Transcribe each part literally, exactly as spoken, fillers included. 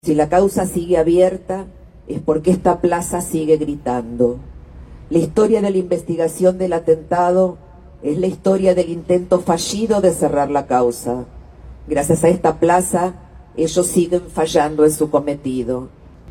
Si la causa sigue abierta, es porque esta plaza sigue gritando. La historia de la investigación del atentado es la historia del intento fallido de cerrar la causa. Gracias a esta plaza, ellos siguen fallando en su cometido.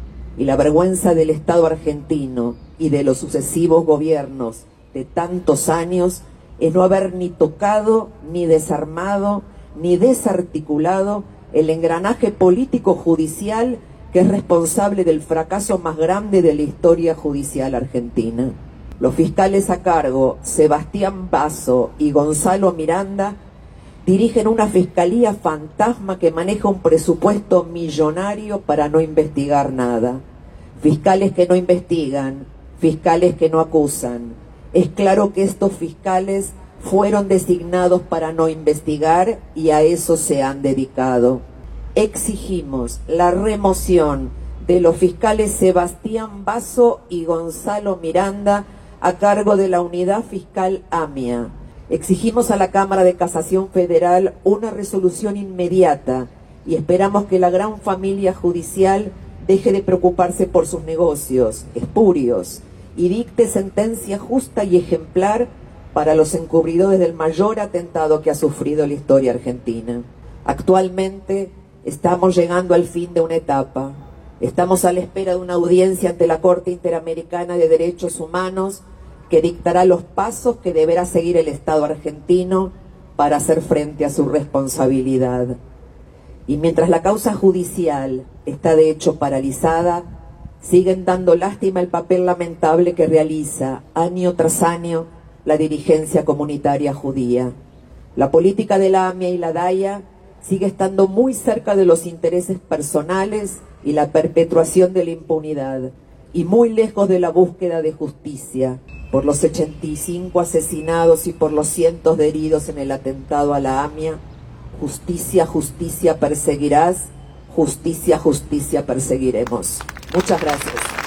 Y la vergüenza del Estado argentino y de los sucesivos gobiernos de tantos años es no haber ni tocado, ni desarmado, ni desarticulado el engranaje político-judicial que es responsable del fracaso más grande de la historia judicial argentina. Los fiscales a cargo, Sebastián Basso y Gonzalo Miranda, dirigen una fiscalía fantasma que maneja un presupuesto millonario para no investigar nada. Fiscales que no investigan, fiscales que no acusan. Es claro que estos fiscales fueron designados para no investigar y a eso se han dedicado. Exigimos la remoción de los fiscales Sebastián Basso y Gonzalo Miranda a cargo de la Unidad Fiscal AMIA. Exigimos a la Cámara de Casación Federal una resolución inmediata y esperamos que la gran familia judicial deje de preocuparse por sus negocios espurios y dicte sentencia justa y ejemplar para los encubridores del mayor atentado que ha sufrido la historia argentina. Actualmente estamos llegando al fin de una etapa. Estamos a la espera de una audiencia ante la Corte Interamericana de Derechos Humanos que dictará los pasos que deberá seguir el Estado argentino para hacer frente a su responsabilidad. Y mientras la causa judicial está de hecho paralizada, siguen dando lástima el papel lamentable que realiza año tras año la dirigencia comunitaria judía. La política de la AMIA y la DAIA sigue estando muy cerca de los intereses personales y la perpetuación de la impunidad, y muy lejos de la búsqueda de justicia por los ochenta y cinco asesinados y por los cientos de heridos en el atentado a la AMIA. Justicia, justicia perseguirás, justicia, justicia perseguiremos. Muchas gracias.